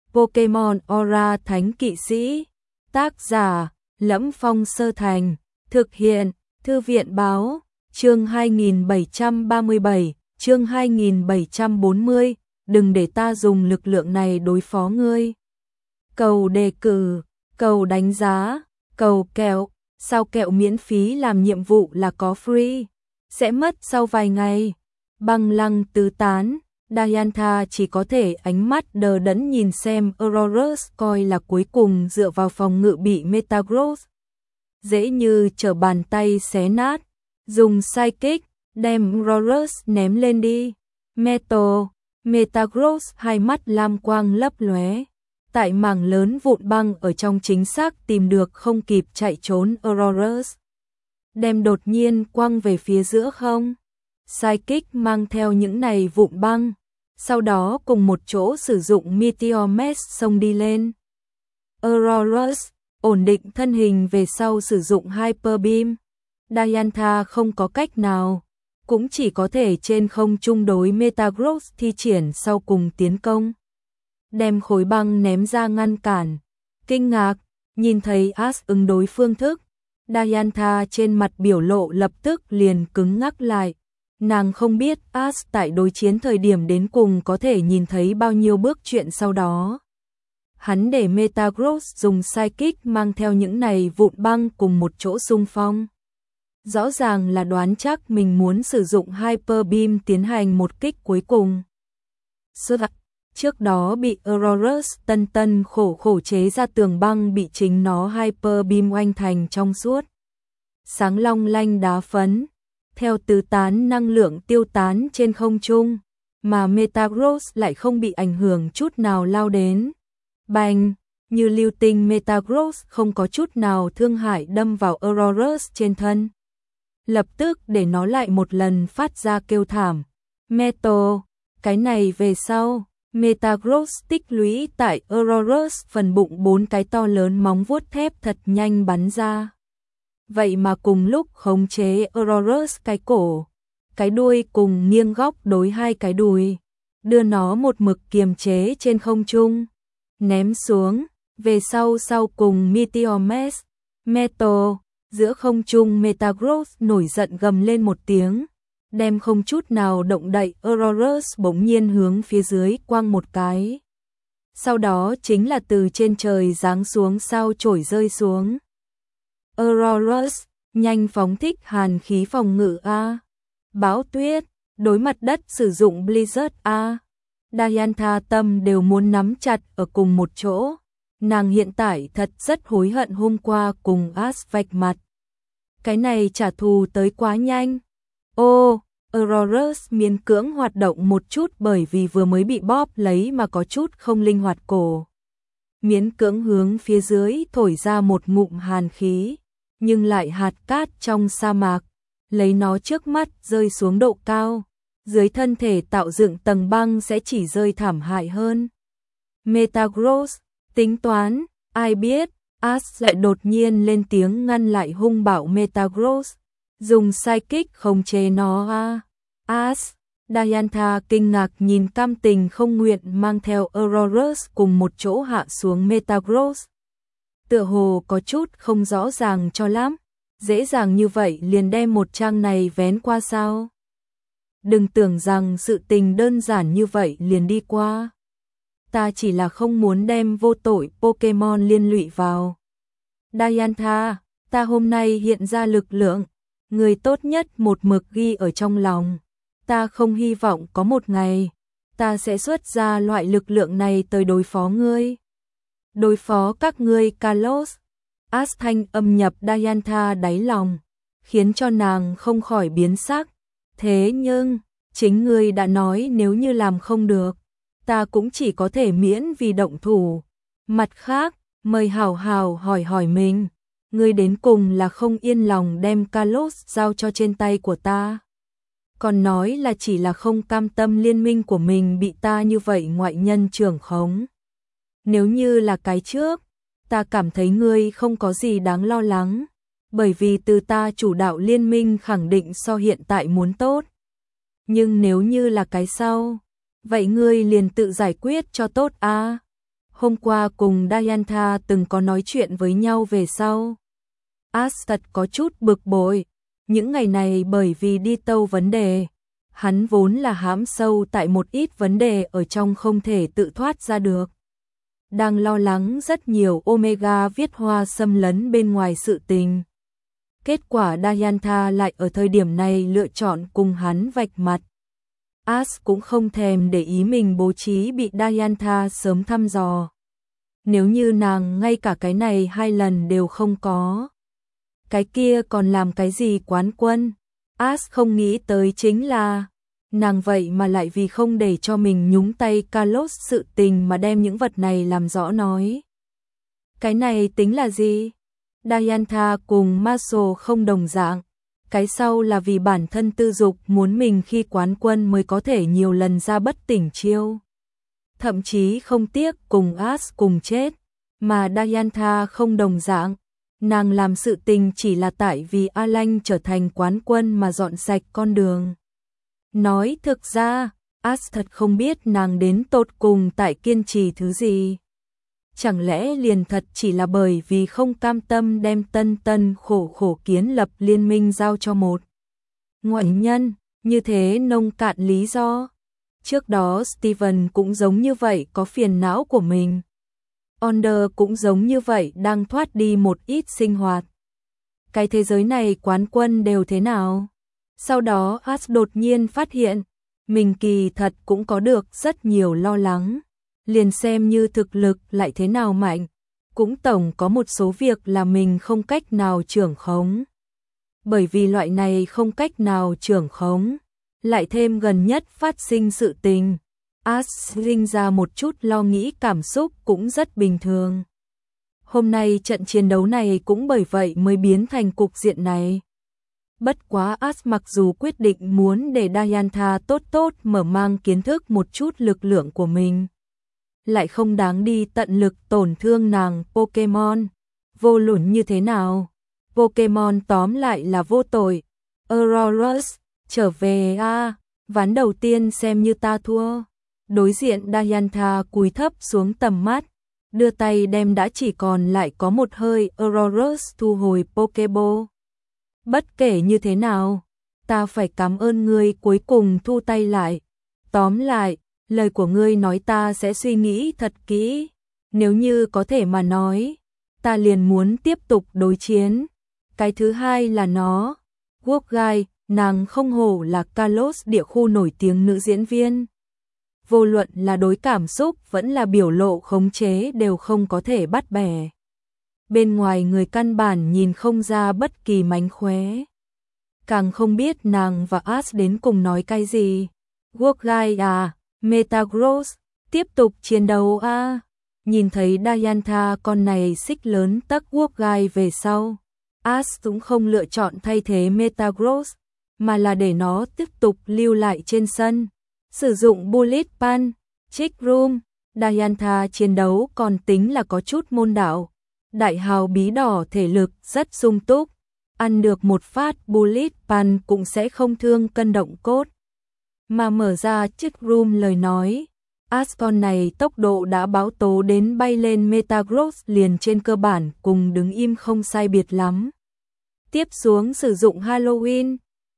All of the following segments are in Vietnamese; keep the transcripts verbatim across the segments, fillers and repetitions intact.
Pokemon Aura Thánh Kỵ Sĩ. Tác giả: Lẫm Phong Sơ Thành. Thực hiện: Thư viện Báo. Chương hai nghìn bảy trăm ba mươi bảy, chương hai nghìn bảy trăm bốn mươi. Đừng để ta dùng lực lượng này đối phó ngươi. Cầu đề cử, cầu đánh giá, cầu kẹo. Sao kẹo miễn phí làm nhiệm vụ là có free, sẽ mất sau vài ngày. Băng lăng tứ tán, Diantha chỉ có thể ánh mắt đờ đẫn nhìn xem Aurorus coi là cuối cùng dựa vào phòng ngự bị Metagross dễ như trở bàn tay xé nát. Dùng Psychic, đem Aurorus ném lên đi. Metal, Metagross hai mắt lam quang lấp lóe. Tại mảng lớn vụn băng ở trong chính xác tìm được không kịp chạy trốn Aurorus. Đem đột nhiên quăng về phía giữa không. Psychic mang theo những này vụn băng, sau đó cùng một chỗ sử dụng Meteor Mesh xông đi lên. Aurorus ổn định thân hình về sau sử dụng Hyper Beam. Diantha không có cách nào, cũng chỉ có thể trên không trung đối Metagross thi triển sau cùng tiến công. Đem khối băng ném ra ngăn cản. Kinh ngạc, nhìn thấy Ash ứng đối phương thức, Diantha trên mặt biểu lộ lập tức liền cứng ngắc lại. Nàng không biết Ash tại đối chiến thời điểm đến cùng có thể nhìn thấy bao nhiêu bước chuyện sau đó. Hắn để Metagross dùng Psychic mang theo những này vụn băng cùng một chỗ xung phong. Rõ ràng là đoán chắc mình muốn sử dụng Hyper Beam tiến hành một kích cuối cùng. Xuất trước đó bị Aurorus tân tân khổ khổ chế ra tường băng bị chính nó Hyper Beam oanh thành trong suốt. Sáng long lanh đá phấn, theo tứ tán năng lượng tiêu tán trên không trung, mà Metagross lại không bị ảnh hưởng chút nào lao đến. Bành, như lưu tinh Metagross không có chút nào thương hại đâm vào Aurorus trên thân. Lập tức để nó lại một lần phát ra kêu thảm. Metal, cái này về sau, Metagross tích lũy tại Aurorus phần bụng bốn cái to lớn móng vuốt thép thật nhanh bắn ra. Vậy mà cùng lúc khống chế Aurorus cái cổ, cái đuôi cùng nghiêng góc đối hai cái đùi, đưa nó một mực kiềm chế trên không trung, ném xuống, về sau sau cùng Meteor Mesh, Metal, giữa không trung Metagross nổi giận gầm lên một tiếng, đem không chút nào động đậy Aurorus bỗng nhiên hướng phía dưới quăng một cái. Sau đó chính là từ trên trời giáng xuống sao chổi rơi xuống. Aurorus, nhanh phóng thích hàn khí phòng ngự A. Bão tuyết, đối mặt đất sử dụng Blizzard A. Diantha tâm đều muốn nắm chặt ở cùng một chỗ. Nàng hiện tại thật rất hối hận hôm qua cùng Ash vạch mặt. Cái này trả thù tới quá nhanh. Ô, Aurorus miễn cưỡng hoạt động một chút bởi vì vừa mới bị bóp lấy mà có chút không linh hoạt cổ. Miễn cưỡng hướng phía dưới thổi ra một ngụm hàn khí, nhưng lại hạt cát trong sa mạc, lấy nó trước mắt rơi xuống độ cao, dưới thân thể tạo dựng tầng băng sẽ chỉ rơi thảm hại hơn. Metagross, tính toán, ai biết, Ash lại đột nhiên lên tiếng ngăn lại hung bạo Metagross, dùng Psychic khống chế nó a. Ash, Diantha kinh ngạc nhìn cam tình không nguyện mang theo Aurorus cùng một chỗ hạ xuống Metagross. Tựa hồ có chút không rõ ràng cho lắm, dễ dàng như vậy liền đem một trang này vén qua sao? Đừng tưởng rằng sự tình đơn giản như vậy liền đi qua. Ta chỉ là không muốn đem vô tội Pokemon liên lụy vào. Diantha, ta hôm nay hiện ra lực lượng, người tốt nhất một mực ghi ở trong lòng. Ta không hy vọng có một ngày, ta sẽ xuất ra loại lực lượng này tới đối phó ngươi. Đối phó các ngươi Kalos. Ash thanh âm nhập Diantha đáy lòng, khiến cho nàng không khỏi biến sắc. Thế nhưng, chính ngươi đã nói nếu như làm không được, ta cũng chỉ có thể miễn vì động thủ. Mặt khác, mời hảo hảo hỏi hỏi mình, ngươi đến cùng là không yên lòng đem Kalos giao cho trên tay của ta. Còn nói là chỉ là không cam tâm liên minh của mình bị ta như vậy ngoại nhân trưởng khống. Nếu như là cái trước, ta cảm thấy ngươi không có gì đáng lo lắng, bởi vì từ ta chủ đạo liên minh khẳng định so hiện tại muốn tốt. Nhưng nếu như là cái sau, vậy ngươi liền tự giải quyết cho tốt a. hôm qua cùng Diantha từng có nói chuyện với nhau về sau. Ash thật có chút bực bội, những ngày này bởi vì đi tâu vấn đề, hắn vốn là hãm sâu tại một ít vấn đề ở trong không thể tự thoát ra được. Đang lo lắng rất nhiều Omega viết hoa xâm lấn bên ngoài sự tình. Kết quả Diantha lại ở thời điểm này lựa chọn cùng hắn vạch mặt. Ash cũng không thèm để ý mình bố trí bị Diantha sớm thăm dò. Nếu như nàng ngay cả cái này hai lần đều không có, cái kia còn làm cái gì quán quân? Ash không nghĩ tới chính là nàng vậy mà lại vì không để cho mình nhúng tay Carlos sự tình mà đem những vật này làm rõ nói. Cái này tính là gì? Diantha cùng Marshall không đồng dạng. Cái sau là vì bản thân tư dục muốn mình khi quán quân mới có thể nhiều lần ra bất tỉnh chiêu. Thậm chí không tiếc cùng Ash cùng chết. Mà Diantha không đồng dạng. Nàng làm sự tình chỉ là tại vì Alan trở thành quán quân mà dọn sạch con đường. Nói thực ra, Ash thật không biết nàng đến tột cùng tại kiên trì thứ gì. Chẳng lẽ liền thật chỉ là bởi vì không cam tâm đem tân tân khổ khổ kiến lập liên minh giao cho một ngoại nhân, như thế nông cạn lý do. Trước đó Steven cũng giống như vậy có phiền não của mình. Onder cũng giống như vậy đang thoát đi một ít sinh hoạt. Cái thế giới này quán quân đều thế nào? Sau đó Ash đột nhiên phát hiện, mình kỳ thật cũng có được rất nhiều lo lắng. Liền xem như thực lực lại thế nào mạnh, cũng tổng có một số việc là mình không cách nào trưởng khống. Bởi vì loại này không cách nào trưởng khống, lại thêm gần nhất phát sinh sự tình, Ash sinh ra một chút lo nghĩ cảm xúc cũng rất bình thường. Hôm nay trận chiến đấu này cũng bởi vậy mới biến thành cục diện này. Bất quá Ash mặc dù quyết định muốn để Diantha tốt tốt mở mang kiến thức một chút lực lượng của mình, lại không đáng đi tận lực tổn thương nàng Pokemon. Vô luận như thế nào, Pokemon tóm lại là vô tội. Aurorus, trở về a, à, ván đầu tiên xem như ta thua. Đối diện Diantha cúi thấp xuống tầm mắt, đưa tay đem đã chỉ còn lại có một hơi Aurorus thu hồi Pokeball. Bất kể như thế nào, ta phải cảm ơn ngươi cuối cùng thu tay lại. Tóm lại, lời của ngươi nói ta sẽ suy nghĩ thật kỹ. Nếu như có thể mà nói, ta liền muốn tiếp tục đối chiến. Cái thứ hai là nó. Quốc gai, nàng không hổ là Carlos địa khu nổi tiếng nữ diễn viên. Vô luận là đối cảm xúc vẫn là biểu lộ khống chế đều không có thể bắt bẻ. Bên ngoài người căn bản nhìn không ra bất kỳ mánh khóe. Càng không biết nàng và Ash đến cùng nói cái gì. Quốc gai à, Metagross, tiếp tục chiến đấu a. À. Nhìn thấy Diantha con này xích lớn tắc quốc gai về sau, Ash cũng không lựa chọn thay thế Metagross, mà là để nó tiếp tục lưu lại trên sân. Sử dụng Bullet Punch, Trick Room, Diantha chiến đấu còn tính là có chút môn đạo. Đại hào bí đỏ thể lực rất sung túc, ăn được một phát Bullet Punch cũng sẽ không thương cân động cốt. Mà mở ra Trick Room lời nói, Ash con này tốc độ đã báo tố đến bay lên Metagross liền trên cơ bản cùng đứng im không sai biệt lắm. Tiếp xuống sử dụng Halloween,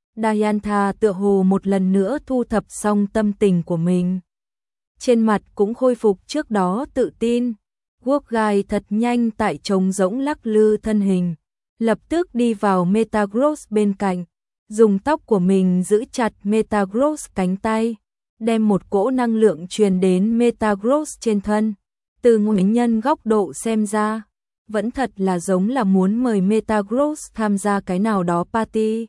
Diantha tựa hồ một lần nữa thu thập xong tâm tình của mình. Trên mặt cũng khôi phục trước đó tự tin. Quốc gai thật nhanh tại trống rỗng lắc lư thân hình, lập tức đi vào Metagross bên cạnh, dùng tóc của mình giữ chặt Metagross cánh tay, đem một cỗ năng lượng truyền đến Metagross trên thân. Từ ngoại nhân góc độ xem ra, vẫn thật là giống là muốn mời Metagross tham gia cái nào đó party.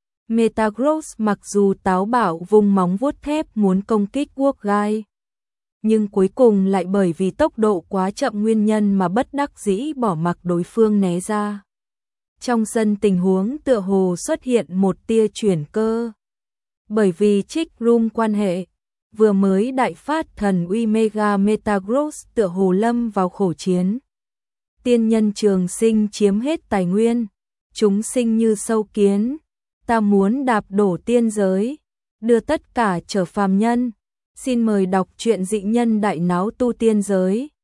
Metagross mặc dù táo bạo vùng móng vuốt thép muốn công kích quốc gai, nhưng cuối cùng lại bởi vì tốc độ quá chậm nguyên nhân mà bất đắc dĩ bỏ mặc đối phương né ra. Trong sân tình huống tựa hồ xuất hiện một tia chuyển cơ. Bởi vì Trick Room quan hệ, vừa mới đại phát thần uy Mega Metagross tựa hồ lâm vào khổ chiến. Tiên nhân trường sinh chiếm hết tài nguyên, chúng sinh như sâu kiến, ta muốn đạp đổ tiên giới, đưa tất cả trở phàm nhân. Xin mời đọc truyện Dị Nhân Đại Náo Tu Tiên Giới.